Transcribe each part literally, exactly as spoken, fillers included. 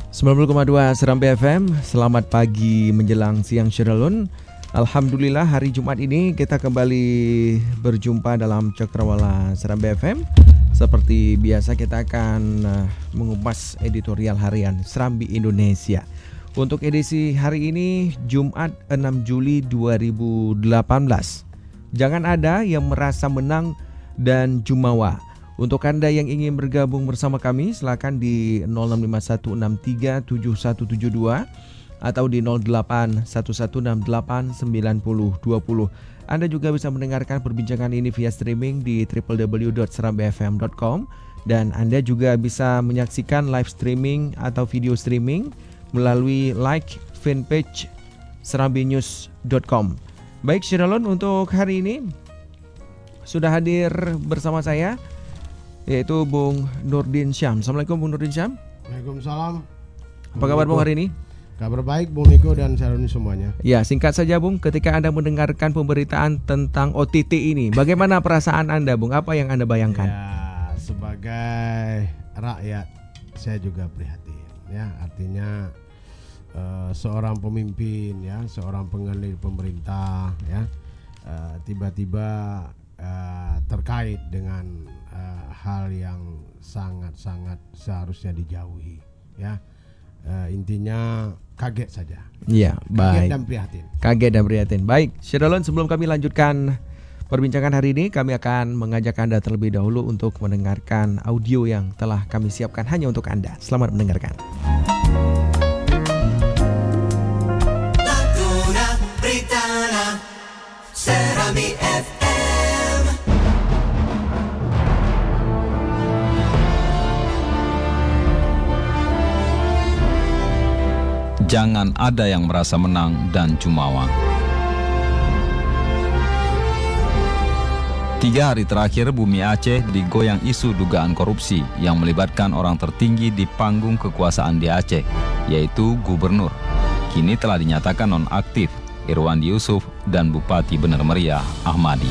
sembilan puluh koma dua Serambi F M. Selamat pagi menjelang siang Syiralun. Alhamdulillah hari Jumat ini kita kembali berjumpa dalam Cakrawala Serambi F M. Seperti biasa kita akan uh, mengupas editorial harian Serambi Indonesia. Untuk edisi hari ini Jumat enam Juli dua ribu delapan belas. Jangan ada yang merasa menang dan jumawa. Untuk Anda yang ingin bergabung bersama kami, silakan di nol enam lima satu enam tiga tujuh satu tujuh dua atau di nol delapan satu satu enam delapan sembilan nol dua nol. Anda juga bisa mendengarkan perbincangan ini via streaming di w w w dot serambi f m dot com dan Anda juga bisa menyaksikan live streaming atau video streaming melalui like fanpage serambi news dot com. Baik Syiralun, untuk hari ini sudah hadir bersama saya yaitu Bung Nurdin Syam. Assalamualaikum Bung Nurdin Syam. Waalaikumsalam. Apa kabar Bung hari ini? Kabar baik Bung Niko dan Syaroni semuanya. Ya, singkat saja Bung, ketika Anda mendengarkan pemberitaan tentang O T T ini, bagaimana perasaan Anda Bung? Apa yang Anda bayangkan? Ya, sebagai rakyat saya juga prihatin ya. Artinya uh, seorang pemimpin ya, seorang pengelola pemerintah ya, uh, tiba-tiba uh, terkait dengan uh, hal yang sangat-sangat seharusnya dijauhi ya. Uh, intinya kaget saja. Iya, baik. Kaget dan prihatin. Kaget dan prihatin. Baik, Syiralun, sebelum kami lanjutkan perbincangan hari ini, kami akan mengajak Anda terlebih dahulu untuk mendengarkan audio yang telah kami siapkan hanya untuk Anda. Selamat mendengarkan. Laguna Pritana Serambi F M. Jangan ada yang merasa menang dan jumawa. Tiga hari terakhir bumi Aceh digoyang isu dugaan korupsi yang melibatkan orang tertinggi di panggung kekuasaan di Aceh, yaitu gubernur. Kini telah dinyatakan nonaktif Irwandi Yusuf dan Bupati Bener Meriah Ahmadi.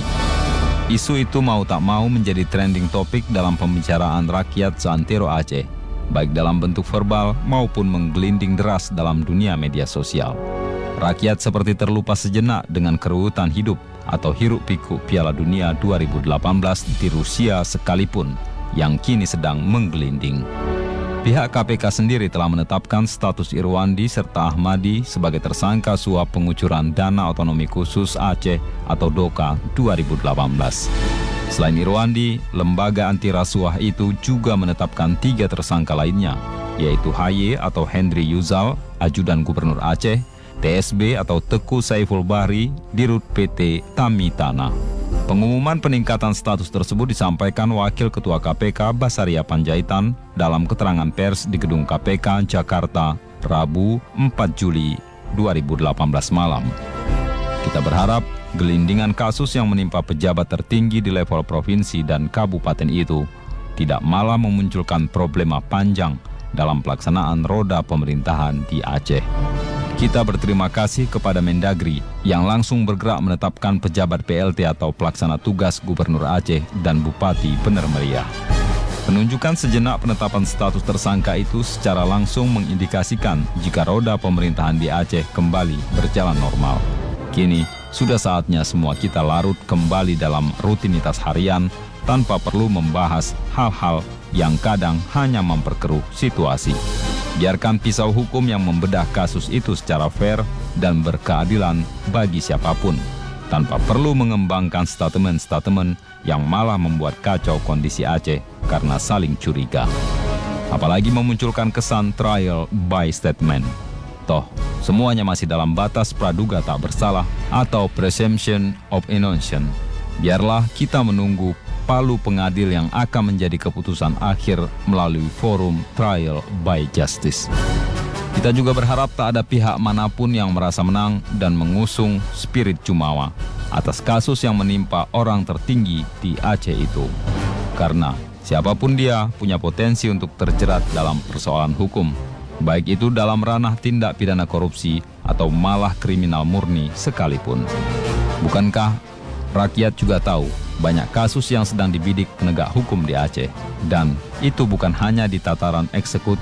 Isu itu mau tak mau menjadi trending topik dalam pembicaraan rakyat seantero Aceh, baik dalam bentuk verbal maupun menggelinding deras dalam dunia media sosial. Rakyat seperti terlupa sejenak dengan keruutan hidup atau hiruk-pikuk Piala Dunia dua ribu delapan belas di Rusia sekalipun yang kini sedang menggelinding. Pihak K P K sendiri telah menetapkan status Irwandi serta Ahmadi sebagai tersangka suap pengucuran dana otonomi khusus Aceh atau DOKA dua ribu delapan belas. Selain Irwandi, lembaga anti rasuah itu juga menetapkan tiga tersangka lainnya, yaitu H Y atau Henry Yuzal, ajudan gubernur Aceh, T S B atau Teku Saiful Bahri, Dirut P T Tamitana. Pengumuman peningkatan status tersebut disampaikan Wakil Ketua K P K Basaria Panjaitan dalam keterangan pers di Gedung K P K Jakarta, Rabu empat Juli dua ribu delapan belas malam. Kita berharap gelindingan kasus yang menimpa pejabat tertinggi di level provinsi dan kabupaten itu tidak malah memunculkan problema panjang dalam pelaksanaan roda pemerintahan di Aceh. Kita berterima kasih kepada Mendagri yang langsung bergerak menetapkan pejabat P L T atau pelaksana tugas Gubernur Aceh dan Bupati Bener Meriah. Penunjukan sejenak penetapan status tersangka itu secara langsung mengindikasikan jika roda pemerintahan di Aceh kembali berjalan normal. Kini, sudah saatnya semua kita larut kembali dalam rutinitas harian tanpa perlu membahas hal-hal yang kadang hanya memperkeruh situasi. Biarkan pisau hukum yang membedah kasus itu secara fair dan berkeadilan bagi siapapun, tanpa perlu mengembangkan statement-statement yang malah membuat kacau kondisi Aceh karena saling curiga. Apalagi memunculkan kesan trial by statement. Toh, semuanya masih dalam batas praduga tak bersalah atau presumption of innocence. Biarlah kita menunggu palu pengadil yang akan menjadi keputusan akhir melalui forum trial by justice. Kita juga berharap tak ada pihak manapun yang merasa menang dan mengusung spirit jumawa atas kasus yang menimpa orang tertinggi di Aceh itu. Karena siapapun dia punya potensi untuk terjerat dalam persoalan hukum, baik itu dalam ranah tindak pidana korupsi atau malah kriminal murni sekalipun. Bukankah rakyat juga tahu banyak kasus yang sedang dibidik penegak hukum di Aceh, dan itu bukan hanya di tataran eksekutif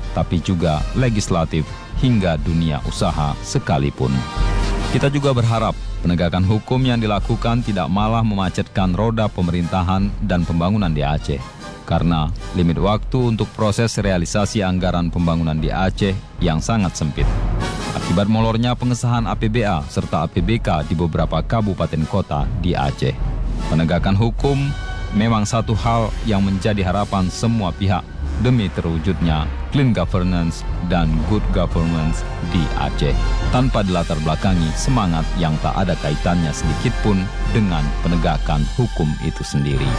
tapi juga legislatif hingga dunia usaha sekalipun. Kita juga berharap penegakan hukum yang dilakukan tidak malah memacetkan roda pemerintahan dan pembangunan di Aceh. Karena limit waktu untuk proses realisasi anggaran pembangunan di Aceh yang sangat sempit. Akibat molornya pengesahan A P B A serta A P B K di beberapa kabupaten kota di Aceh. Penegakan hukum memang satu hal yang menjadi harapan semua pihak demi terwujudnya clean governance dan good governance di Aceh, tanpa dilatar belakangi semangat yang tak ada kaitannya sedikit pun dengan penegakan hukum itu sendiri.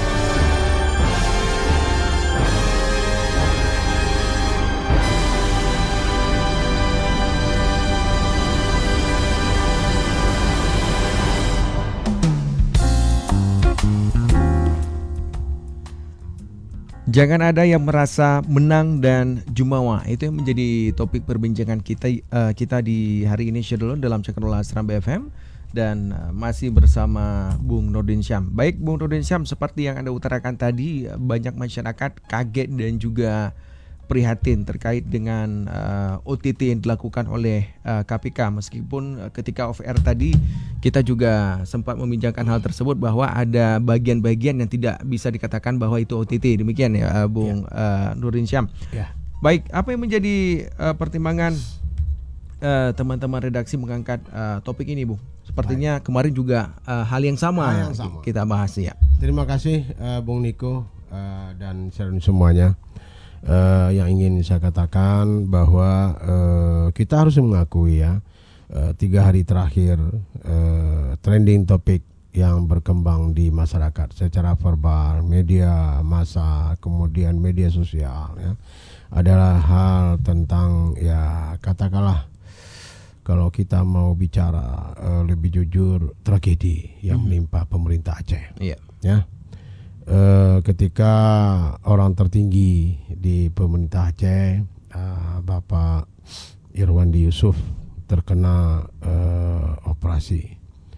Jangan ada yang merasa menang dan jumawa. Itu yang menjadi topik perbincangan kita uh, kita di hari ini Syedulun dalam Cakrawala Serambi F M, dan uh, masih bersama Bung Nurdin Syam. Baik Bung Nurdin Syam, seperti yang Anda utarakan tadi, banyak masyarakat kaget dan juga prihatin terkait dengan uh, O T T yang dilakukan oleh uh, K P K. Meskipun uh, ketika off air tadi kita juga sempat membincangkan hal tersebut bahwa ada bagian-bagian yang tidak bisa dikatakan bahwa itu O T T. Demikian ya uh, Bung ya. uh, Nurdin Syam. Ya. Baik, apa yang menjadi uh, pertimbangan uh, teman-teman redaksi mengangkat uh, topik ini, Bung? Sepertinya Baik. kemarin juga uh, hal yang sama, hal yang sama kita bahas ya. Terima kasih uh, Bung Niko uh, dan semuanya. Uh, yang ingin saya katakan bahwa uh, kita harus mengakui ya, uh, tiga hari terakhir uh, trending topik yang berkembang di masyarakat secara verbal, media massa, kemudian media sosial ya, adalah hal tentang ya katakanlah kalau kita mau bicara uh, lebih jujur, tragedi yang mm-hmm. menimpa pemerintah Aceh. Yeah. Ya. Uh, ketika orang tertinggi di pemerintah Aceh, uh, Bapak Irwandi Yusuf, terkena uh, operasi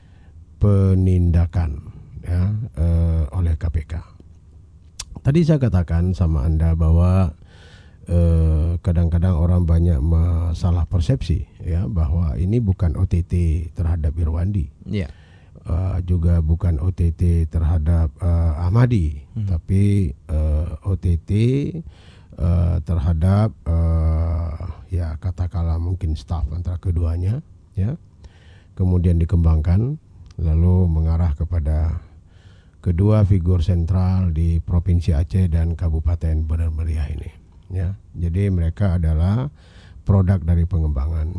penindakan ya, uh, oleh K P K. Tadi saya katakan sama Anda bahwa uh, kadang-kadang orang banyak salah persepsi ya, bahwa ini bukan O T T terhadap Irwandi. Iya. Yeah. Uh, juga bukan O T T terhadap uh, Ahmadi, hmm. tapi uh, O T T uh, terhadap uh, ya katakanlah mungkin staf antara keduanya, ya, kemudian dikembangkan lalu mengarah kepada kedua figur sentral di Provinsi Aceh dan Kabupaten Bener Meriah ini, ya. Jadi mereka adalah produk dari pengembangan.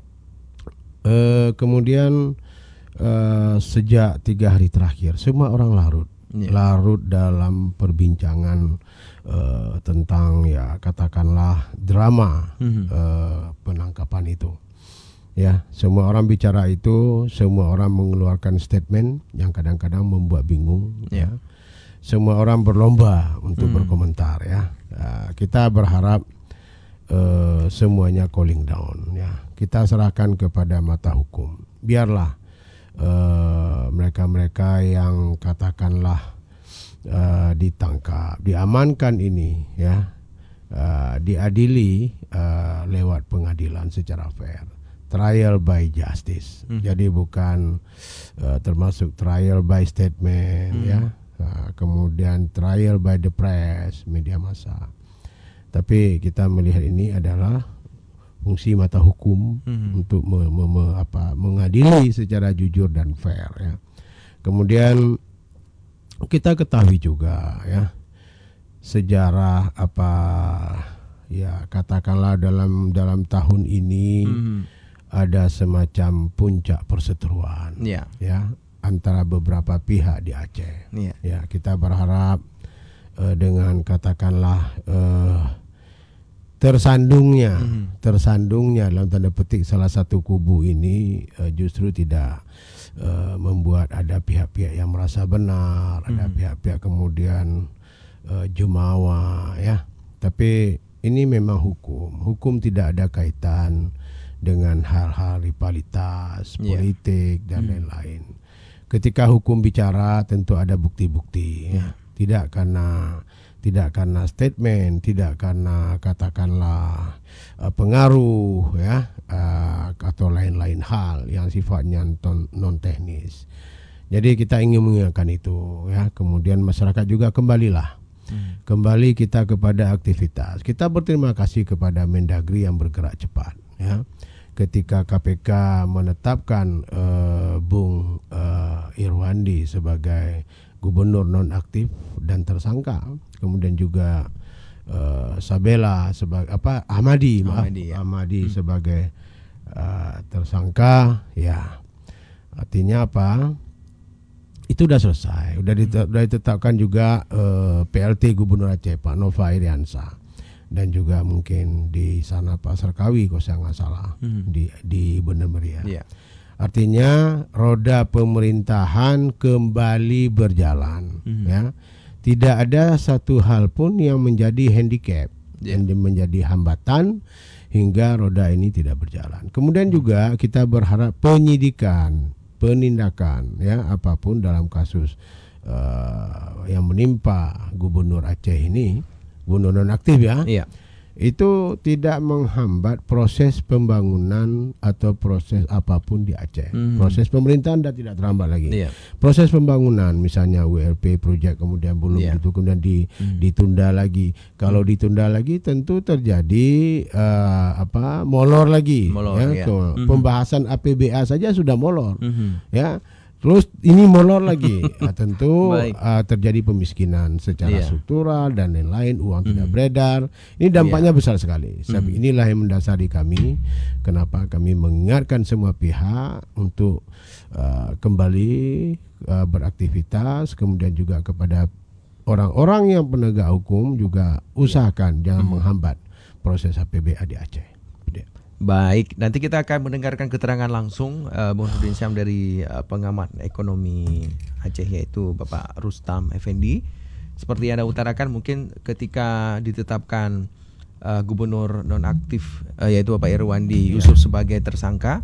Uh, kemudian Uh, sejak tiga hari terakhir semua orang larut yeah. larut dalam perbincangan uh, tentang ya katakanlah drama mm-hmm. uh, penangkapan itu ya. Semua orang bicara itu, semua orang mengeluarkan statement yang kadang-kadang membuat bingung yeah. ya. Semua orang berlomba untuk mm. berkomentar ya. Uh, kita berharap uh, semuanya cooling down ya. Kita serahkan kepada mata hukum. Biarlah Uh, mereka-mereka yang katakanlah uh, ditangkap, diamankan ini ya, uh, diadili uh, lewat pengadilan secara fair, trial by justice. Hmm. Jadi bukan uh, termasuk trial by statement hmm. ya, uh, kemudian trial by the press, media massa. Tapi kita melihat ini adalah fungsi mata hukum hmm. untuk me, me, me, apa, mengadili secara jujur dan fair ya. Kemudian kita ketahui juga ya, sejarah apa ya katakanlah dalam dalam tahun ini hmm. ada semacam puncak perseteruan yeah. ya antara beberapa pihak di Aceh. Yeah. Ya, kita berharap uh, dengan katakanlah uh, tersandungnya hmm. tersandungnya dalam tanda petik salah satu kubu ini uh, justru tidak uh, membuat ada pihak-pihak yang merasa benar, hmm. ada pihak-pihak kemudian uh, jumawa ya. Tapi ini memang hukum. Hukum tidak ada kaitan dengan hal-hal rivalitas yeah. politik dan hmm. lain-lain. Ketika hukum bicara tentu ada bukti-bukti yeah. ya. Tidak karena tidak karena statement, tidak karena katakanlah uh, pengaruh ya uh, atau lain-lain hal yang sifatnya non teknis. Jadi kita ingin mengingatkan itu ya. Kemudian masyarakat juga kembalilah hmm. kembali kita kepada aktivitas. Kita berterima kasih kepada Mendagri yang bergerak cepat ya. Ketika K P K menetapkan uh, Bung uh, Irwandi sebagai gubernur nonaktif dan tersangka, kemudian juga uh, Sabela sebagai apa Ahmadi, maaf Ahmadi, ya. Ahmadi hmm. sebagai uh, tersangka, ya artinya apa? Itu sudah selesai, sudah ditet- hmm. ditetapkan juga uh, P L T Gubernur Aceh Pak Nova Iriansyah dan juga mungkin di sana Pak Sarkawi kalau saya nggak salah hmm. di di Bener Meriah. Yeah. Artinya roda pemerintahan kembali berjalan, hmm. ya. Tidak ada satu hal pun yang menjadi handicap, yeah. yang menjadi hambatan hingga roda ini tidak berjalan. Kemudian juga kita berharap penyidikan, penindakan, ya apapun dalam kasus uh, yang menimpa Gubernur Aceh ini, Gubernur nonaktif ya. Yeah. Itu tidak menghambat proses pembangunan atau proses apapun di Aceh. Mm-hmm. Proses pemerintahan dan tidak terhambat lagi. Yeah. Proses pembangunan misalnya W L P project kemudian belum yeah. itu kemudian di, mm-hmm. ditunda lagi. Kalau mm-hmm. ditunda lagi tentu terjadi uh, apa molor lagi. Molor, ya. Yeah. Mm-hmm. Pembahasan A P B A saja sudah molor. Mm-hmm. Ya. Terus ini molor lagi, nah, tentu uh, terjadi pemiskinan secara yeah. struktural dan lain-lain, uang mm. tidak beredar. Ini dampaknya yeah. besar sekali. Sebab mm. inilah yang mendasari kami, kenapa kami mengingatkan semua pihak untuk uh, kembali uh, beraktivitas, kemudian juga kepada orang-orang yang penegak hukum juga usahakan yeah. jangan mm. menghambat proses H P B A di Aceh. Baik, nanti kita akan mendengarkan keterangan langsung uh, Bung Nurdin Syam dari uh, pengamat ekonomi Aceh yaitu Bapak Rustam Effendi. Seperti yang Anda utarakan, mungkin ketika ditetapkan uh, gubernur nonaktif uh, yaitu Bapak Irwandi Yusuf sebagai tersangka,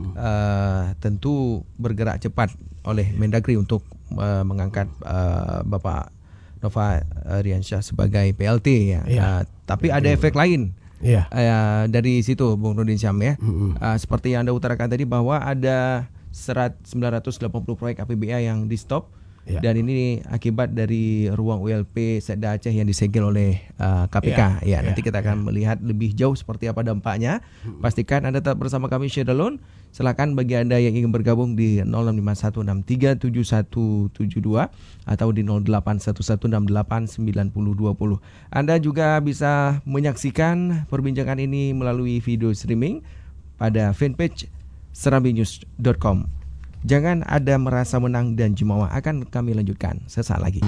uh, tentu bergerak cepat oleh Mendagri untuk uh, mengangkat uh, Bapak Nova Iriansyah sebagai P L T ya. ya. Uh, tapi ada efek lain. Yeah. Uh, dari situ Bung Nurdin Syam ya. Mm-hmm. uh, Seperti yang Anda utarakan tadi bahwa ada sembilan ratus delapan puluh proyek A P B A yang di stop, yeah. dan ini akibat dari ruang U L P Setda Aceh yang disegel oleh uh, K P K. yeah. Ya, yeah. Nanti kita akan yeah. melihat lebih jauh seperti apa dampaknya. Mm-hmm. Pastikan Anda tetap bersama kami Syedalun. Silakan bagi Anda yang ingin bergabung di nol enam lima satu enam tiga tujuh satu tujuh dua atau di nol delapan satu satu enam delapan sembilan nol dua nol. Anda juga bisa menyaksikan perbincangan ini melalui video streaming pada fanpage serambi news dot com. Jangan ada merasa menang dan jumawa, akan kami lanjutkan sesaat lagi.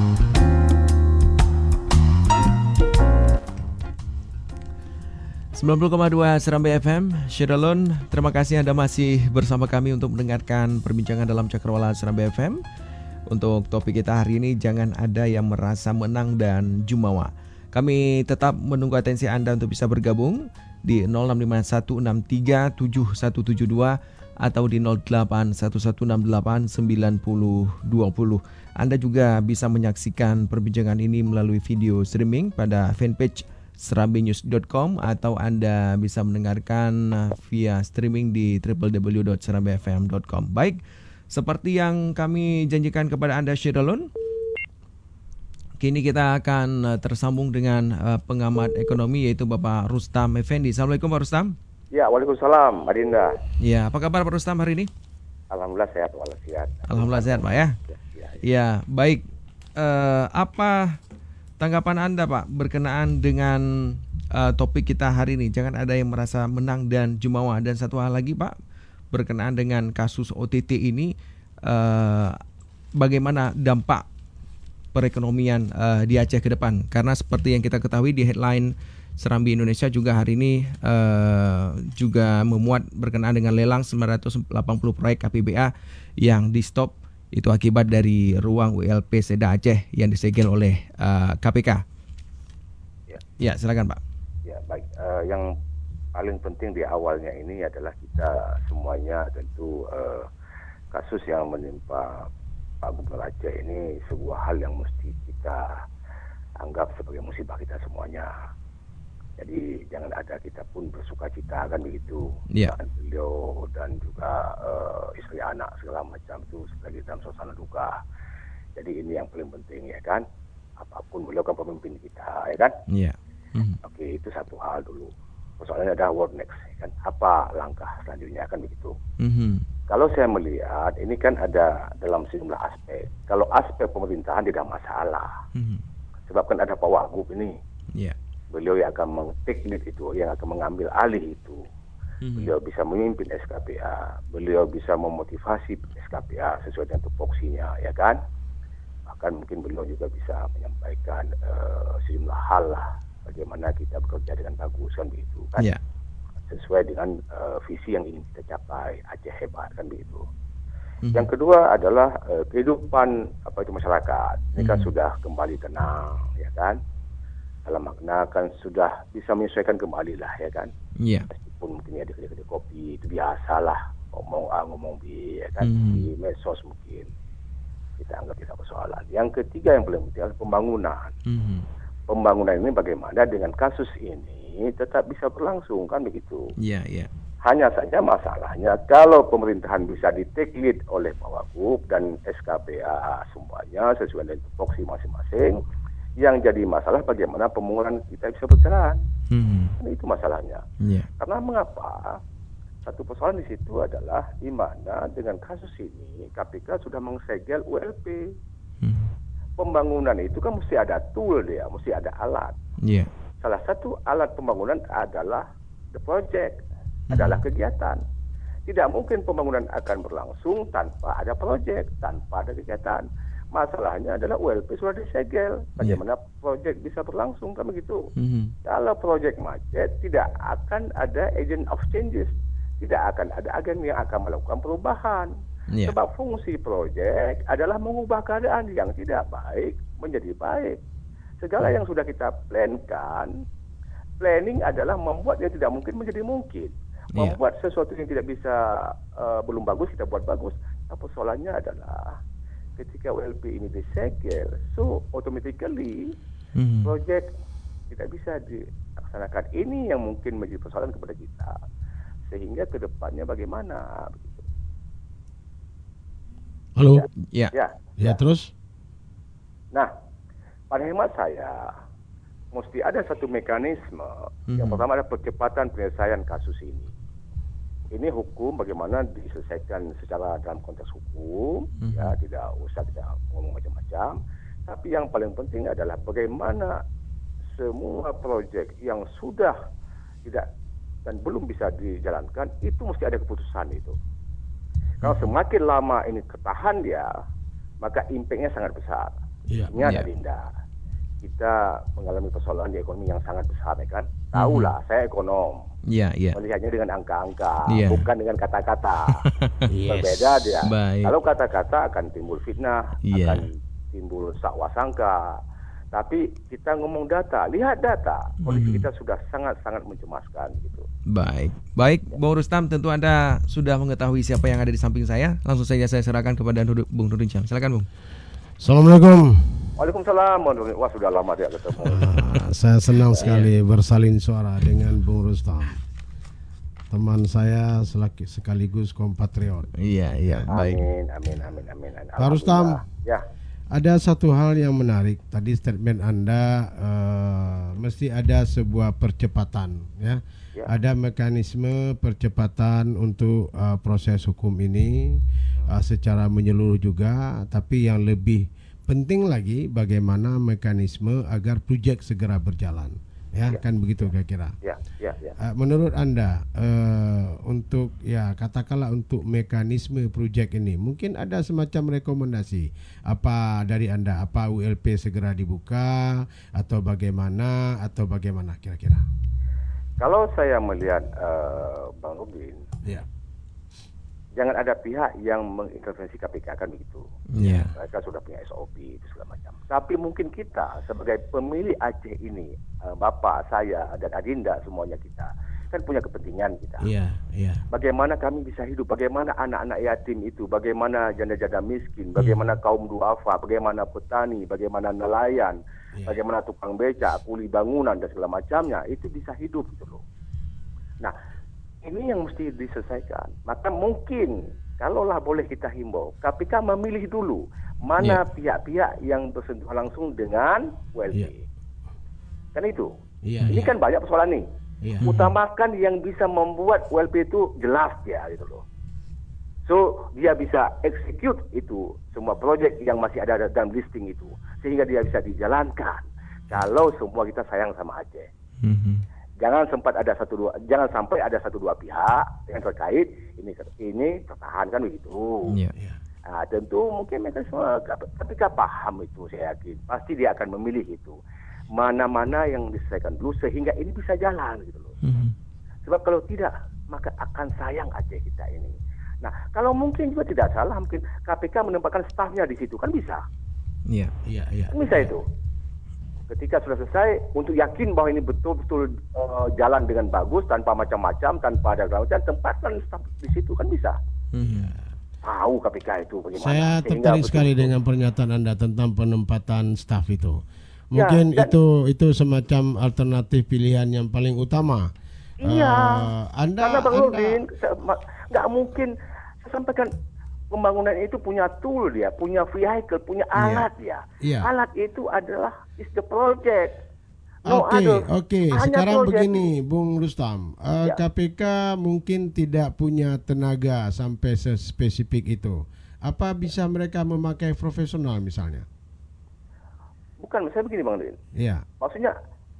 sembilan puluh koma dua Serambi F M, Syedalun, terima kasih Anda masih bersama kami untuk mendengarkan perbincangan dalam Cakrawala Serambi F M. Untuk topik kita hari ini, jangan ada yang merasa menang dan jumawa. Kami tetap menunggu atensi Anda untuk bisa bergabung di nol enam lima satu enam tiga tujuh satu tujuh dua atau di nol delapan satu satu enam delapan sembilan nol dua nol. Anda juga bisa menyaksikan perbincangan ini melalui video streaming pada fanpage serambi news dot com atau Anda bisa mendengarkan via streaming di w w w dot serambi f m dot com. Baik, seperti yang kami janjikan kepada Anda Syedalun, kini kita akan tersambung dengan uh, pengamat ekonomi yaitu Bapak Rustam Effendi. Assalamualaikum Pak Rustam. Ya, waalaikumsalam Adinda. Ya, apa kabar Pak Rustam hari ini? Alhamdulillah sehat, walafiat. Alhamdulillah sehat Pak ya. Ya, ya, ya. ya baik. Uh, apa tanggapan Anda Pak berkenaan dengan uh, topik kita hari ini? Jangan ada yang merasa menang dan jumawa. Dan satu hal lagi Pak, berkenaan dengan kasus O T T ini, uh, bagaimana dampak perekonomian uh, di Aceh ke depan? Karena seperti yang kita ketahui di headline Serambi Indonesia juga hari ini uh, juga memuat berkenaan dengan lelang sembilan ratus delapan puluh proyek A P B A yang di stop. Itu akibat dari ruang U L P Setda Aceh yang disegel oleh uh, K P K. Ya, ya silakan Pak. Ya baik. Uh, yang paling penting di awalnya ini adalah kita semuanya tentu uh, kasus yang menimpa Pak Gubernur Aceh ini sebuah hal yang mesti kita anggap sebagai musibah kita semuanya. Jadi jangan ada kita pun bersuka cita kan begitu. Ya. Dan beliau dan juga uh, istri anak segala macam itu lagi dalam suasana duka. Jadi ini yang paling penting ya kan. Apapun beliau kan pemimpin kita ya kan. Iya. Hmm. Oke, itu satu hal dulu. Persoalannya ada what next kan. Apa langkah selanjutnya kan begitu. Hmm. Kalau saya melihat ini kan ada dalam sejumlah aspek. Kalau aspek pemerintahan tidak masalah. Hmm. Sebab kan ada Pak Wagub ini. Iya. Beliau yang akan meng-take lead itu, yang akan mengambil alih itu. Hmm. Beliau bisa memimpin S K P A, beliau bisa memotivasi S K P A sesuai dengan tupoksinya, ya kan? Bahkan mungkin beliau juga bisa menyampaikan uh, sejumlah hal lah, bagaimana kita bekerja dengan bagus kan begitu, kan? Yeah. Sesuai dengan uh, visi yang ingin kita capai, Aceh hebat kan begitu. Hmm. Yang kedua adalah uh, kehidupan apa itu masyarakat. Ini kan Hmm. sudah kembali tenang, ya kan? Dalam makna kan sudah bisa menyesuaikan kembali lah ya kan. Iya. Meskipun mungkin ada kedai-kedai kopi itu biasalah ngomong A ngomong B ya kan. Hmm. Di medsos mungkin kita anggap tidak persoalan. Yang ketiga yang paling penting adalah pembangunan. Hmm. Pembangunan ini bagaimana dengan kasus ini tetap bisa berlangsung kan begitu. Iya, iya. Hanya saja masalahnya kalau pemerintahan bisa di-take lead oleh Pak Wagub dan S K P A semuanya sesuai dengan tupoksi masing-masing. Yang jadi masalah bagaimana pembangunan kita bisa berjalan. Hmm. Itu masalahnya. Iya. Karena mengapa? Satu persoalan di situ adalah di mana dengan kasus ini K P K sudah mengsegel U L P. Hmm. Pembangunan itu kan mesti ada tool dia, mesti ada alat. Iya. Salah satu alat pembangunan adalah the project, Hmm. adalah kegiatan. Tidak mungkin pembangunan akan berlangsung tanpa ada project, tanpa ada kegiatan. Masalahnya adalah U L P sudah disegel. Bagaimana yeah. proyek bisa berlangsung kan begitu? Mm-hmm. Kalau proyek macet, tidak akan ada agent of changes, tidak akan ada agen yang akan melakukan perubahan. Yeah. Sebab fungsi proyek adalah mengubah keadaan yang tidak baik menjadi baik. Segala yang sudah kita plankan, planning adalah membuat yang tidak mungkin menjadi mungkin, yeah. membuat sesuatu yang tidak bisa uh, belum bagus kita buat bagus. Nah, persoalannya adalah ketika U L P ini disegel, so automatically mm-hmm. projek tidak bisa dilaksanakan. Ini yang mungkin menjadi persoalan kepada kita. Sehingga ke depannya bagaimana? Begitu. Halo. Ya. Ya. Ya, ya. Terus? Nah, pada hemat saya, mesti ada satu mekanisme. Mm-hmm. Yang pertama adalah percepatan penyelesaian kasus ini. Ini hukum bagaimana diselesaikan secara dalam konteks hukum, mm-hmm. ya tidak usah kita ngomong macam-macam. Tapi yang paling penting adalah bagaimana semua proyek yang sudah tidak dan belum bisa dijalankan itu mesti ada keputusan itu. Kalau semakin lama ini ketahan dia, maka impact-nya sangat besar. Yeah. Ingat yeah. Adinda, kita mengalami persoalan di ekonomi yang sangat besar, ya kan? Tahulah, mm-hmm. saya ekonom. Iya, iya. Melihatnya dengan angka-angka, yeah. bukan dengan kata-kata. Yes. Berbeda dia. Baik. Kalau kata-kata akan timbul fitnah, yeah. akan timbul sakwasangka. Tapi kita ngomong data, lihat data. Kondisi mm-hmm. kita sudah sangat-sangat mencemaskan gitu. Baik. Baik, ya. Bung Rustam, tentu Anda sudah mengetahui siapa yang ada di samping saya. Langsung saja saya serahkan kepada Bung Nurdin Syam. Silakan, Bung. Assalamualaikum. Waalaikumsalam. Wah, sudah lama tidak ketemu. Nah, saya senang sekali bersalin suara dengan Bung Rustam. Teman saya selaki, sekaligus kompatriot. Iya, iya, baik. Amin, amin, amin, amin. Pak Rustam, ya. Ada satu hal yang menarik. Tadi statement Anda uh, mesti ada sebuah percepatan, ya. ya. Ada mekanisme percepatan untuk uh, proses hukum ini uh, secara menyeluruh juga, tapi yang lebih penting lagi bagaimana mekanisme agar proyek segera berjalan, ya, ya. Kan begitu kira-kira. Ya, ya, ya. Uh, menurut Anda uh, untuk ya katakanlah untuk mekanisme proyek ini mungkin ada semacam rekomendasi apa dari Anda, apa U L P segera dibuka atau bagaimana atau bagaimana kira-kira? Kalau saya melihat uh, Bang Rubin, ya. Jangan ada pihak yang mengintervensi K P K kan begitu. Yeah. Mereka sudah punya S O P itu segala macam. Tapi mungkin kita sebagai pemilih Aceh ini, uh, Bapak, saya dan Adinda semuanya kita, kan punya kepentingan kita. Iya, iya. Bagaimana kami bisa hidup, bagaimana anak-anak yatim itu, bagaimana janda-janda miskin, bagaimana kaum duafa, bagaimana petani, bagaimana nelayan, Iya. bagaimana tukang becak, kuli bangunan dan segala macamnya itu bisa hidup gitu loh. Nah, ini yang mesti diselesaikan. Maka mungkin kalaulah boleh kita himbau, K P K memilih dulu mana Iya. pihak-pihak yang bersentuhan langsung dengan W L P. Iya. Kan itu. Iya, Ini iya. kan banyak persoalan nih. Iya. Utamakan yang bisa membuat W L P itu jelas ya gitu loh. So dia bisa execute itu semua proyek yang masih ada dalam listing itu sehingga dia bisa dijalankan. Kalau semua kita sayang sama Aceh. Mhm. Jangan sempat ada satu dua, jangan sampai ada satu dua pihak yang terkait ini ini tertahankan begitu. Iya. Iya. Nah, tentu mungkin mekanisme ketika paham itu saya yakin pasti dia akan memilih itu mana-mana yang diselesaikan dulu sehingga ini bisa jalan gitu loh. Mhm. Sebab kalau tidak maka akan sayang Aceh kita ini. Nah, kalau mungkin juga tidak salah mungkin K P K menempatkan stafnya di situ kan bisa. Iya. Iya, iya. Kan bisa itu. Ketika sudah selesai untuk yakin bahwa ini betul-betul uh, jalan dengan bagus tanpa macam-macam, tanpa ada macam tempatkan staf di situ kan bisa. Mhm. Tahu K P K itu bagaimana. Saya Sehingga tertarik sekali betul-betul- dengan pernyataan Anda tentang penempatan staf itu. Mungkin Ya, dan- itu itu semacam alternatif pilihan yang paling utama. Iya. Eh, anda, Karena Bang anda Nurdin se- ma- nggak mungkin saya sampaikan pembangunan itu punya tool dia, punya vehicle, punya alat dia. Iya. Alat itu adalah is the project. No Oke, other. oke. Hanya Sekarang project. begini, Bung Rustam. Eh, Ya. K P K mungkin tidak punya tenaga sampai sespesifik itu. Apa bisa mereka memakai profesional misalnya? Bukan, saya begini Bang Nurdin. Iya. Maksudnya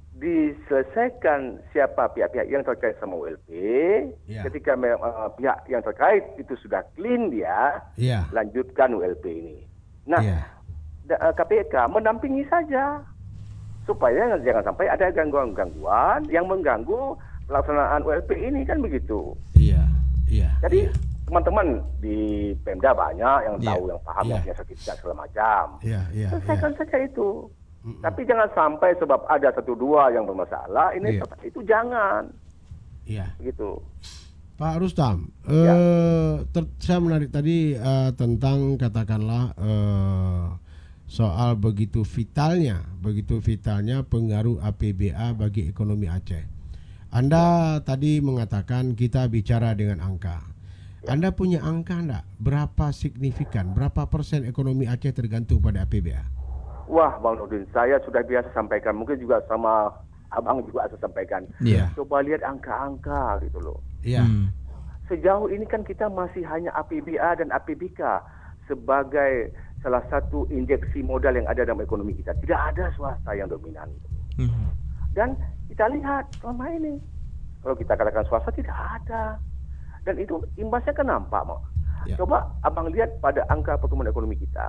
diselesaikan siapa pihak-pihak yang terkait sama W L P. Ya. Ketika me- uh, pihak yang terkait itu sudah clean dia, Iya. lanjutkan W L P ini. Nah, Iya. da- uh, K P K mendampingi saja supaya jangan sampai ada gangguan-gangguan yang mengganggu pelaksanaan W L P ini kan begitu. Iya. Iya. Jadi iya. teman-teman di Pemda banyak yang Iya. tahu, yang paham, Iya. yang punya sertifikat segala macam. Iya, iya, Selesaikan iya. saja itu. Mm-mm. Tapi jangan sampai sebab ada satu dua yang bermasalah, ini Iya. itu jangan Iya. begitu. Pak Rustam, Ya. eh, ter- saya menarik tadi eh, tentang katakanlah eh, soal begitu vitalnya, begitu vitalnya pengaruh A P B A bagi ekonomi Aceh. Anda tadi mengatakan kita bicara dengan angka. Anda punya angka enggak? Berapa signifikan, berapa persen ekonomi Aceh tergantung pada A P B A? Wah, Bang Nurdin, saya sudah biasa sampaikan, mungkin juga sama Abang juga saya sampaikan. Iya. Coba lihat angka-angka gitu loh. Iya. Hmm. Sejauh ini kan kita masih hanya A P B A dan A P B K sebagai salah satu injeksi modal yang ada dalam ekonomi kita. Tidak ada swasta yang dominan. Mhm. Dan kita lihat selama ini, kalau kita katakan swasta tidak ada. Dan itu imbasnya kan nampak, Mak. Ya. Coba Abang lihat pada angka pertumbuhan ekonomi kita.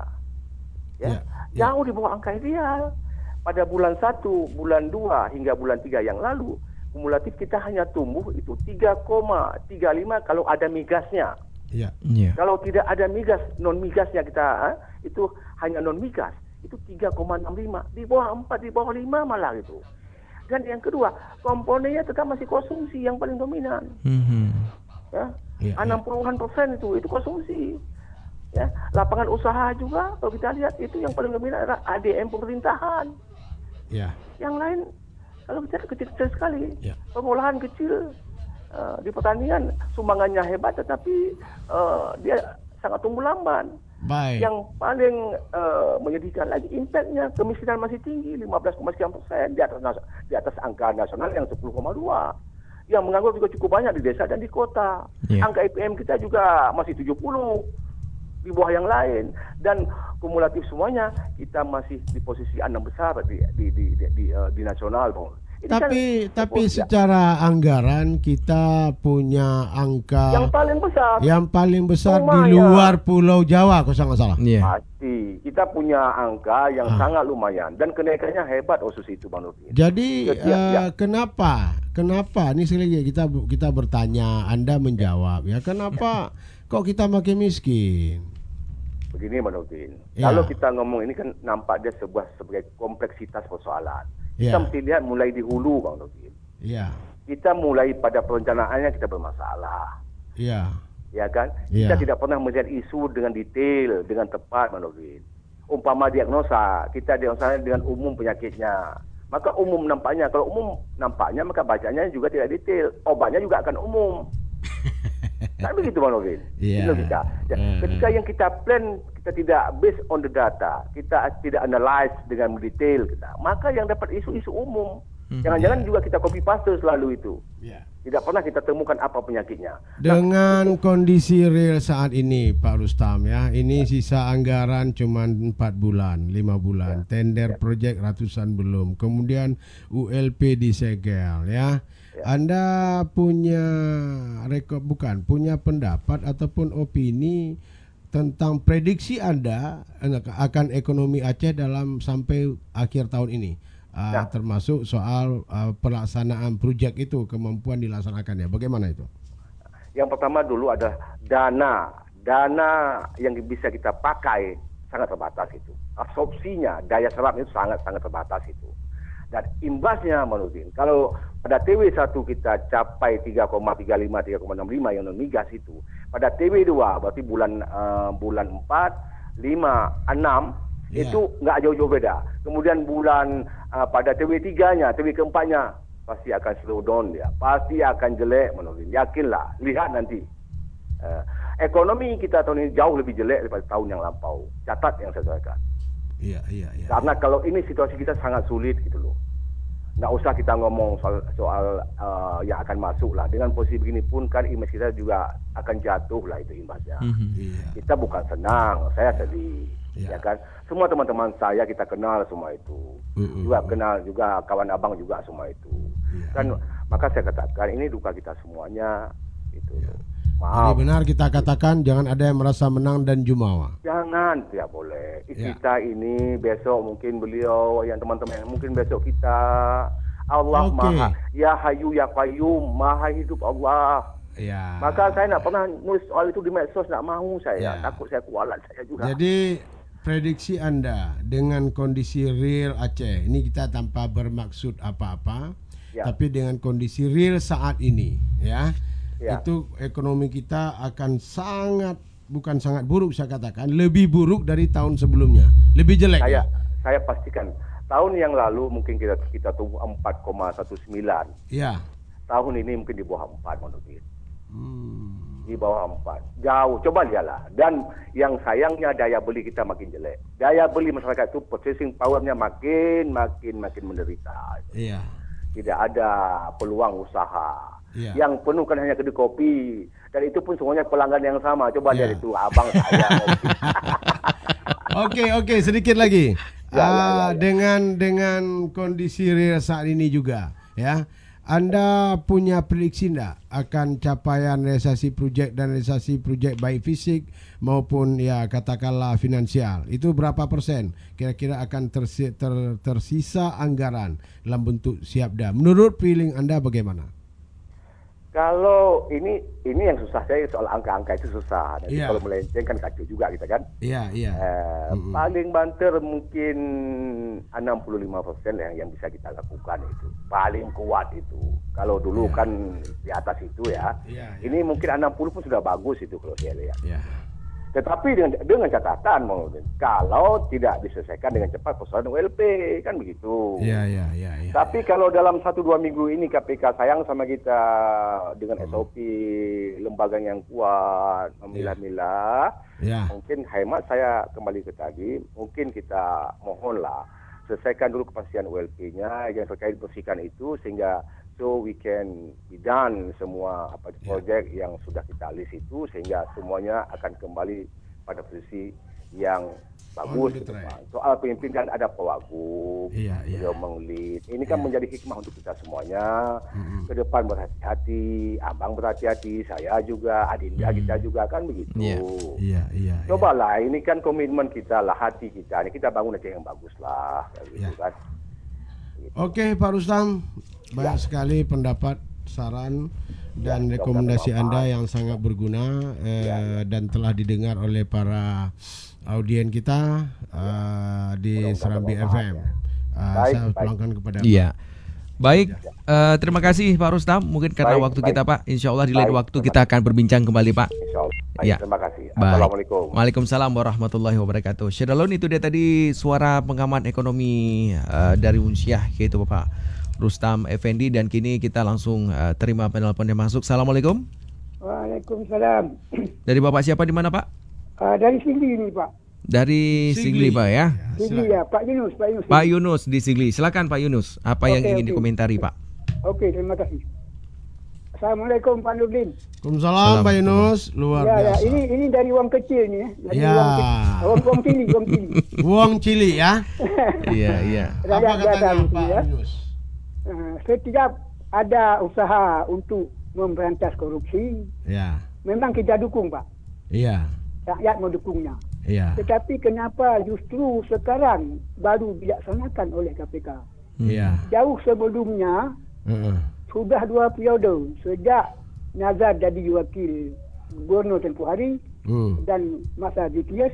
Ya, Ya, jauh di bawah angka ideal. Pada bulan satu, bulan dua hingga bulan tiga yang lalu, kumulatif kita hanya tumbuh itu tiga koma tiga lima kalau ada migasnya. Iya. Iya. Kalau tidak ada migas, non migasnya kita, eh, itu hanya non migas, itu tiga koma enam lima. Di bawah empat, di bawah lima malah itu. Dan yang kedua, komponennya tetap masih konsumsi yang paling dominan. Mhm. Ya, Iya, enam puluhan persen itu, itu konsumsi. Ya, lapangan usaha juga kalau kita lihat itu yang paling dominan adalah A D M pemerintahan. Iya. Yang lain kalau kita lihat kecil-kecil sekali. Ya. Pengolahan kecil uh, di pertanian sumbangannya hebat tetapi uh, dia sangat tumbuh lamban. Baik. Yang paling uh, menyedihkan lagi impactnya kemiskinan masih tinggi lima belas koma sekian persen di atas nas- di atas angka nasional yang sepuluh koma dua. Yang menganggur juga cukup banyak di desa dan di kota. Ya. Angka I P M kita juga masih tujuh puluh di bawah yang lain dan kumulatif semuanya kita masih di posisi enam besar di di di di, di, uh, di nasional, Bang. Ini Tapi kan, tapi ya, secara anggaran kita punya angka yang paling besar yang paling besar di Lumayan. luar Pulau Jawa, kalau saya nggak salah. Iya. pasti kita punya angka yang Ah. sangat lumayan dan kenaikannya hebat khusus itu, Bang Nurdin. Jadi Ya, ya, eh, ya. kenapa? Kenapa? Ini sekali lagi kita kita bertanya, Anda menjawab ya. Kenapa kok kita makin miskin? Begini, Bang Nurdin. Ya. Kalau kita ngomong ini kan nampak dia sebuah sebagai kompleksitas persoalan. Ya. Kita mesti lihat mulai di hulu, Bang Nurdin. Ya. kita mulai pada perencanaannya kita bermasalah. Iya. Ya kan? Ya. Kita tidak pernah melihat isu dengan detail, dengan tepat, Manudin. Umpama diagnosa, kita diagnosa dengan umum penyakitnya. Maka umum nampaknya, kalau umum nampaknya maka bacanya juga tidak detail. Obatnya juga akan umum. Kan begitu Manudin. Iya. Logika. Ya, ketika yang kita plan kita tidak based on the data, kita tidak analyze dengan detail kita, maka yang dapat isu-isu umum. Jangan-jangan juga kita copy paste selalu itu. Ya. Tidak pernah kita temukan apa penyakitnya. Dengan kondisi real saat ini Pak Rustam ya, ini sisa anggaran cuma empat bulan, lima bulan, Ya. tender Ya. proyek ratusan belum, kemudian U L P disegel ya. Ya. Anda punya rekod bukan, punya pendapat ataupun opini tentang prediksi Anda akan ekonomi Aceh dalam sampai akhir tahun ini? Uh, Nah. termasuk soal uh, pelaksanaan proyek itu, kemampuan dilaksanakannya. Bagaimana itu? Yang pertama dulu ada dana. Dana yang bisa kita pakai sangat terbatas itu. Absorpsinya, daya serap itu sangat-sangat terbatas itu. Dan imbasnya Manudin, kalau pada T W satu kita capai tiga koma tiga lima, tiga koma enam lima yang non migas itu, pada T W dua berarti bulan uh, bulan empat, lima, enam Ya. itu nggak jauh-jauh beda. Kemudian bulan uh, pada T W tiga-nya, T W keempatnya pasti akan slow down dia, pasti akan jelek Manudin. Yakinlah, lihat nanti. Uh, ekonomi kita tahun ini jauh lebih jelek daripada tahun yang lampau. Catat yang saya sampaikan. Iya, iya, iya. Karena kalau ini situasi kita sangat sulit gitu loh. Nggak usah kita ngomong soal, soal uh, yang akan masuk lah. Dengan posisi begini pun kan image kita juga akan jatuh lah itu imbasnya. Mhm. Iya. Kita bukan senang, saya sedih. Ya. Ya kan? Semua teman-teman saya kita kenal semua itu. Mm-mm. Juga kenal juga kawan abang juga semua itu. Ya. Kan maka saya katakan ini duka kita semuanya itu. Jadi Maaf. benar kita katakan jangan ada yang merasa menang dan jumawa. Jangan, tidak boleh. Ya. Kita ini besok mungkin beliau, yang teman-teman mungkin besok kita. Allah Oke. Maha, Ya Hayu Ya Qayyum, Maha hidup Allah. Ya. Maka saya nak pernah nulis soal itu di medsos, nak mahu saya. Ya. Takut saya kualat saya juga. Jadi prediksi Anda dengan kondisi real Aceh, ini kita tanpa bermaksud apa-apa, Ya. tapi dengan kondisi real saat ini, ya, Ya. itu ekonomi kita akan sangat, bukan sangat buruk saya katakan, lebih buruk dari tahun sebelumnya, lebih jelek. Saya ya? saya pastikan tahun yang lalu mungkin kita kita tunggu empat koma sembilan belas. Ya. Tahun ini mungkin di bawah empat menurut saya. Hmm. Di bawah empat. Jauh. Coba lihatlah. Dan yang sayangnya daya beli kita makin jelek. Daya beli masyarakat itu purchasing powernya makin makin makin menderita. Iya. Tidak ada peluang usaha. Iya. Yang penuh kan hanya kedai kopi. Dan itu pun semuanya pelanggan yang sama. Coba Iya. lihat itu abang saya. Oke, oke, sedikit lagi. Ya, ya, ya, Ah, ya. dengan dengan kondisi real saat ini juga, ya. Anda punya prediksi enggak akan capaian realisasi proyek dan realisasi proyek baik fisik maupun ya katakanlah finansial? Itu berapa persen kira-kira akan tersi, ter, tersisa anggaran dalam bentuk siapda? Menurut feeling Anda bagaimana? Kalau ini ini yang susah saya soal angka-angka itu susah. Nanti Iya. kalau melenceng kan kacau juga kita kan. Iya, iya. Eh, Mm-mm. paling banter mungkin enam puluh lima persen yang, yang bisa kita lakukan itu. Paling kuat itu. Kalau dulu Ya. kan di atas itu ya. Ya, ya. Ini mungkin enam puluh pun sudah bagus itu kalau saya lihat. Ya. Tetapi dengan dengan catatan Mauludin, kalau tidak diselesaikan dengan cepat persoalan U L P kan begitu. Iya, iya, iya, iya. Tapi kalau dalam satu dua minggu ini K P K sayang sama kita dengan S O P lembaga yang kuat, memilah-milah, Ya. mungkin hemat saya kembali ke tadi, mungkin kita mohonlah selesaikan dulu kepastian U L P-nya yang terkait bersihkan itu sehingga so we can be done semua apa Ya. projek yang sudah kita list itu sehingga semuanya akan kembali pada posisi yang bagus. On the ke track. depan. Soal pemimpin kan ada pewagub, Iya, iya. beliau mengelit. Ini kan Iya. menjadi hikmah untuk kita semuanya. Mm-mm. Ke depan berhati-hati, abang berhati-hati, saya juga, Adinda Mm. kita juga kan begitu. Iya. Iya, iya. iya. Cobalah, ini kan komitmen kita lah, hati kita. Ini kita bangun aja yang bagus lah, kayak gitu Ya. kan. Gitu. Oke Pak Rustam, banyak Ya. sekali pendapat, saran dan Ya, rekomendasi mudah-mudahan Anda bermanfaat. yang sangat berguna eh, Ya, ya. dan telah didengar oleh para audien kita eh, di Mudah-mudahan Serambi F bermanfaat, M. ya. Eh, Baik, saya baik. pulangkan kepada Iya. Baik, uh, terima kasih Pak Rustam. Mungkin karena Baik, waktu baik. kita Pak, insya Allah di lain Baik, waktu kita akan berbincang kembali Pak. Insya Allah. Baik, Ya. terima kasih. Baik. Assalamualaikum. Waalaikumsalam warahmatullahi wabarakatuh. Syedalon, itu dia tadi suara pengamat ekonomi uh, dari Unsyah, yaitu Bapak Rustam Effendi. Dan kini kita langsung uh, terima penelpon yang masuk. Assalamualaikum. Waalaikumsalam. Dari Bapak siapa, di mana Pak? Uh, dari Sigli ini Pak. Dari Sigli, Sigli. Pak ya. Sigli ya, Pak Yunus, Pak Yunus. Pak Yunus di Sigli. Silakan Pak Yunus. Apa yang Oke, ingin oke. dikomentari Pak? Oke, terima kasih. Assalamualaikum Pak Nurdin. Waalaikumsalam Pak Yunus, luar Ya, ya, biasa. ini ini dari uang kecil nih ya. Dari Ya. uang kecil. Uang uang cili, uang cili. Uang cili ya. Iya, iya. Apa Rakyat katanya datang, Pak ya. Yunus? Uh, setiap ada usaha untuk memberantas korupsi, Ya, memang kita dukung Pak. iya, Rakyat mendukungnya. iya, Tetapi kenapa justru sekarang baru dilaksanakan oleh K P K? iya. Jauh sebelumnya Heeh. sudah dua periode sejak Nazar jadi wakil gubernur tempoh hari Hmm. dan masa D T S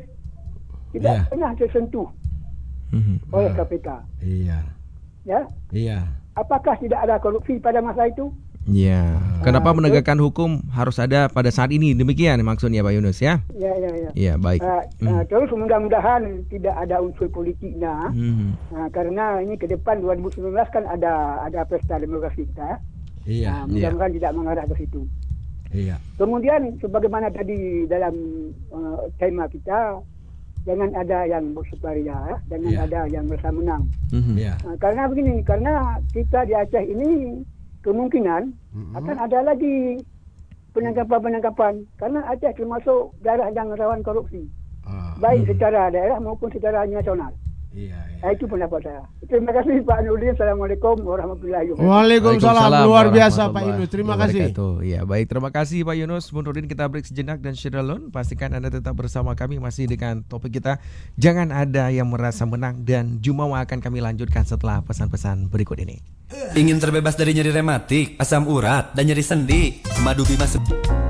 tidak Ya. pernah tersentuh Mhm. oleh K P K. Iya, Ya, iya. apakah tidak ada korupsi pada masa itu? Ya, kenapa Ah, menegakkan hukum harus ada pada saat ini? Demikian maksudnya Pak Yunus ya? Ya, ya, ya. Iya, baik. Ah, Hmm. ah, terus mudah-mudahan tidak ada unsur politiknya. Hmm. Ah, karena ini ke depan dua ribu sembilan belas kan ada ada pesta demokrasi kita. Iya, Ah, mudah-mudahan tidak mengarah ke situ. iya. Kemudian sebagaimana tadi dalam uh, tema kita, jangan ada yang bersukaria, ya, jangan Ya. ada yang merasa menang. Mhm. Iya. Uh, karena begini, karena kita di Aceh ini kemungkinan Mhm. akan ada lagi penangkapan-penangkapan. Karena Aceh termasuk daerah yang rawan korupsi, Ah, baik secara daerah maupun secara nasional. iya, iya. Nah, itu pendapat saya. Terima kasih Pak Nurdin. Assalamualaikum warahmatullahi wabarakatuh. Waalaikumsalam, luar biasa Pak warahmatullahi Yunus. Terima kasih. wabarakatuh. Ya, baik, terima kasih Pak Yunus. Mundurin, kita break sejenak dan Syedalon, pastikan Anda tetap bersama kami masih dengan topik kita. Jangan ada yang merasa menang, dan Jumawa akan kami lanjutkan setelah pesan-pesan berikut ini. Ingin terbebas dari nyeri rematik, asam urat, dan nyeri sendi? Madu Bima Se-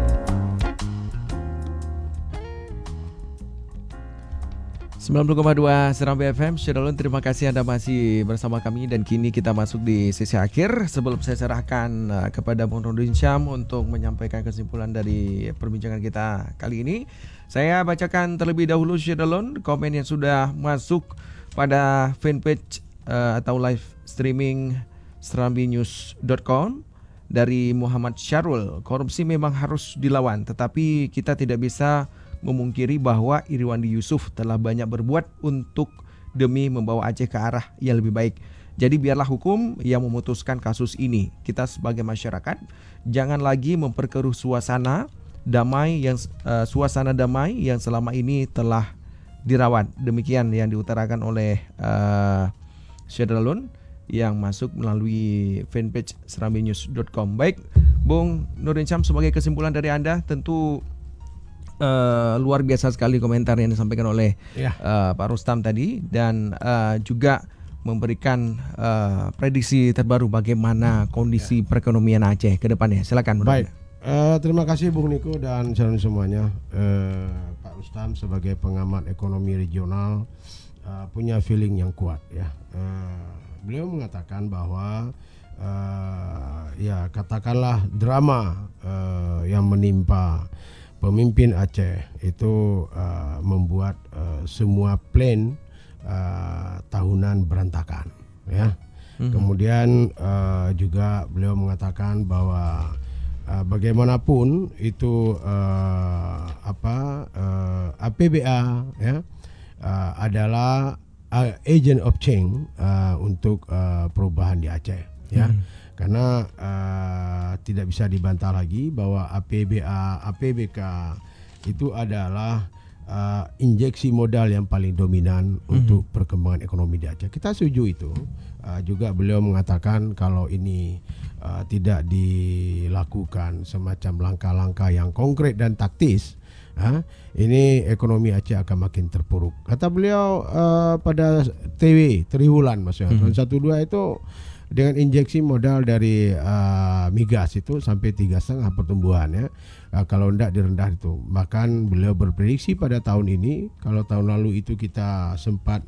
sembilan puluh koma dua Serambi F M. Syedalon, terima kasih Anda masih bersama kami. Dan kini kita masuk di sesi akhir. Sebelum saya serahkan uh, kepada Bung Nurdin Syam untuk menyampaikan kesimpulan dari perbincangan kita kali ini, saya bacakan terlebih dahulu Syedalon komen yang sudah masuk pada fanpage uh, atau live streaming serambi news dot com dari Muhammad Syarul. Korupsi memang harus dilawan, tetapi kita tidak bisa memungkiri bahwa Irwandi Yusuf telah banyak berbuat untuk demi membawa Aceh ke arah yang lebih baik. Jadi biarlah hukum yang memutuskan kasus ini. Kita sebagai masyarakat jangan lagi memperkeruh suasana damai yang uh, suasana damai yang selama ini telah dirawat. Demikian yang diutarakan oleh uh, Syedalon yang masuk melalui fanpage serambi news dot com. Baik, Bung Nurdin Syam, sebagai kesimpulan dari Anda, tentu Uh, luar biasa sekali komentar yang disampaikan oleh Ya. uh, Pak Rustam tadi, dan uh, juga memberikan uh, prediksi terbaru bagaimana kondisi perekonomian Aceh ke depannya. Silakan. Baik. Eh, terima kasih Bung Niko dan saudara semuanya. Eh, Pak Rustam sebagai pengamat ekonomi regional eh, punya feeling yang kuat ya. Eh, beliau mengatakan bahwa eh, ya katakanlah drama eh, yang menimpa pemimpin Aceh itu uh, membuat uh, semua plan uh, tahunan berantakan ya. Mm-hmm. Kemudian uh, juga beliau mengatakan bahwa uh, bagaimanapun itu uh, apa uh, A P B A ya uh, adalah uh, agent of change uh, untuk uh, perubahan di Aceh ya. Mm-hmm. Karena uh, tidak bisa dibantah lagi bahwa A P B A, A P B K itu adalah uh, injeksi modal yang paling dominan mm-hmm. untuk perkembangan ekonomi di Aceh. Kita setuju itu. Uh, juga beliau mengatakan kalau ini uh, tidak dilakukan semacam langkah-langkah yang konkret dan taktis, uh, ini ekonomi Aceh akan makin terpuruk. Kata beliau uh, pada T W, triwulan maksudnya, mm-hmm. tahun satu dua itu dengan injeksi modal dari uh, migas itu sampai tiga setengah pertumbuhannya, uh, kalau tidak direndah itu. Bahkan beliau berprediksi pada tahun ini, kalau tahun lalu itu kita sempat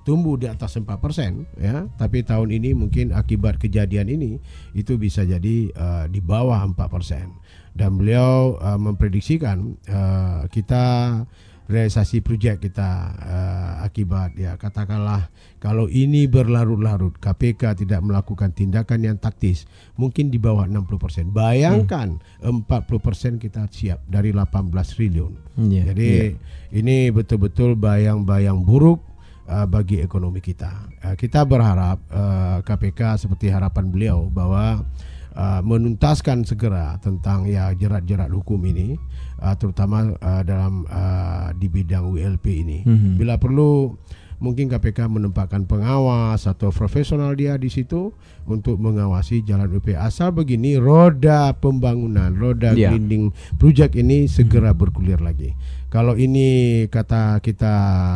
tumbuh di atas empat persen ya, tapi tahun ini mungkin akibat kejadian ini itu bisa jadi uh, di bawah empat persen. Dan beliau uh, memprediksikan uh, kita realisasi proyek kita uh, akibat ya katakanlah kalau ini berlarut-larut K P K tidak melakukan tindakan yang taktis mungkin di bawah enam puluh persen. Bayangkan hmm. empat puluh persen kita siap dari delapan belas triliun. Yeah, Jadi yeah. ini betul-betul bayang-bayang buruk uh, bagi ekonomi kita. Uh, kita berharap uh, K P K seperti harapan beliau bahwa Uh, menuntaskan segera tentang ya jerat-jerat hukum ini, uh, terutama uh, dalam uh, di bidang W L P ini. Mm-hmm. Bila perlu mungkin K P K menempatkan pengawas atau profesional dia di situ untuk mengawasi jalan U P. Asal begini roda pembangunan, roda yeah. grinding project ini segera mm-hmm. bergulir lagi. Kalau ini kata kita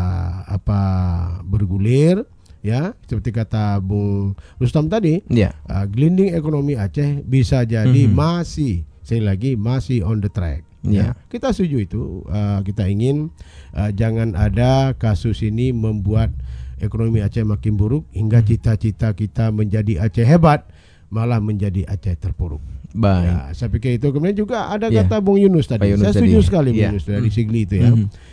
apa bergulir, ya seperti kata Bung Rustam tadi, yeah. uh, glinding ekonomi Aceh bisa jadi mm-hmm. masih, saya lagi masih on the track. Yeah. Ya, kita setuju itu. Uh, kita ingin uh, jangan ada kasus ini membuat ekonomi Aceh makin buruk hingga mm-hmm. cita-cita kita menjadi Aceh hebat malah menjadi Aceh terpuruk. Baik. Ya, saya pikir itu. Kemudian juga ada yeah. kata Bung Yunus tadi. Yunus saya setuju tadi. sekali Bung yeah. Yunus dari mm-hmm. Sigli itu ya. Mm-hmm.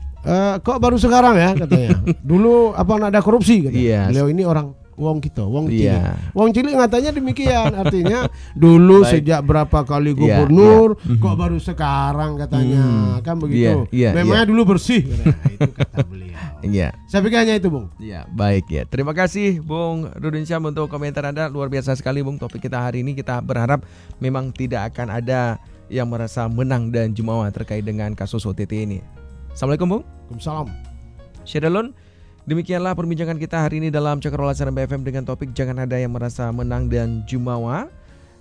Uh, kok baru sekarang ya katanya. Dulu apa ada korupsi katanya. Yes. Beliau ini orang wong kita, wong cilik. Yeah. Wong cilik katanya demikian. Artinya dulu Baik. sejak berapa kali gubernur, yeah, yeah. kok baru sekarang katanya. Mm. Kan begitu. Yeah, yeah, Memangnya yeah. dulu bersih. Nah, itu kata beliau. Yeah. Saya pikir hanya itu, Bung. Ya, yeah, baik ya. Terima kasih Bung Rudin Syam untuk komentar Anda. Luar biasa sekali, Bung. Topik kita hari ini kita berharap memang tidak akan ada yang merasa menang dan jumawa terkait dengan kasus O T T ini. Assalamualaikum Bung. Waalaikumsalam. Syedalun, demikianlah perbincangan kita hari ini dalam Cakrawala Serambi F M dengan topik jangan ada yang merasa menang dan jumawa.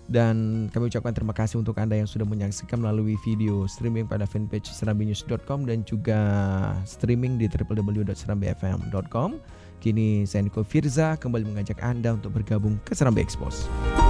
Dan kami ucapkan terima kasih untuk Anda yang sudah menyaksikan melalui video streaming pada fanpage serambi news dot com dan juga streaming di w w w dot serambi f m dot com. Kini saya Niko Firza kembali mengajak Anda untuk bergabung ke Serambi Expos.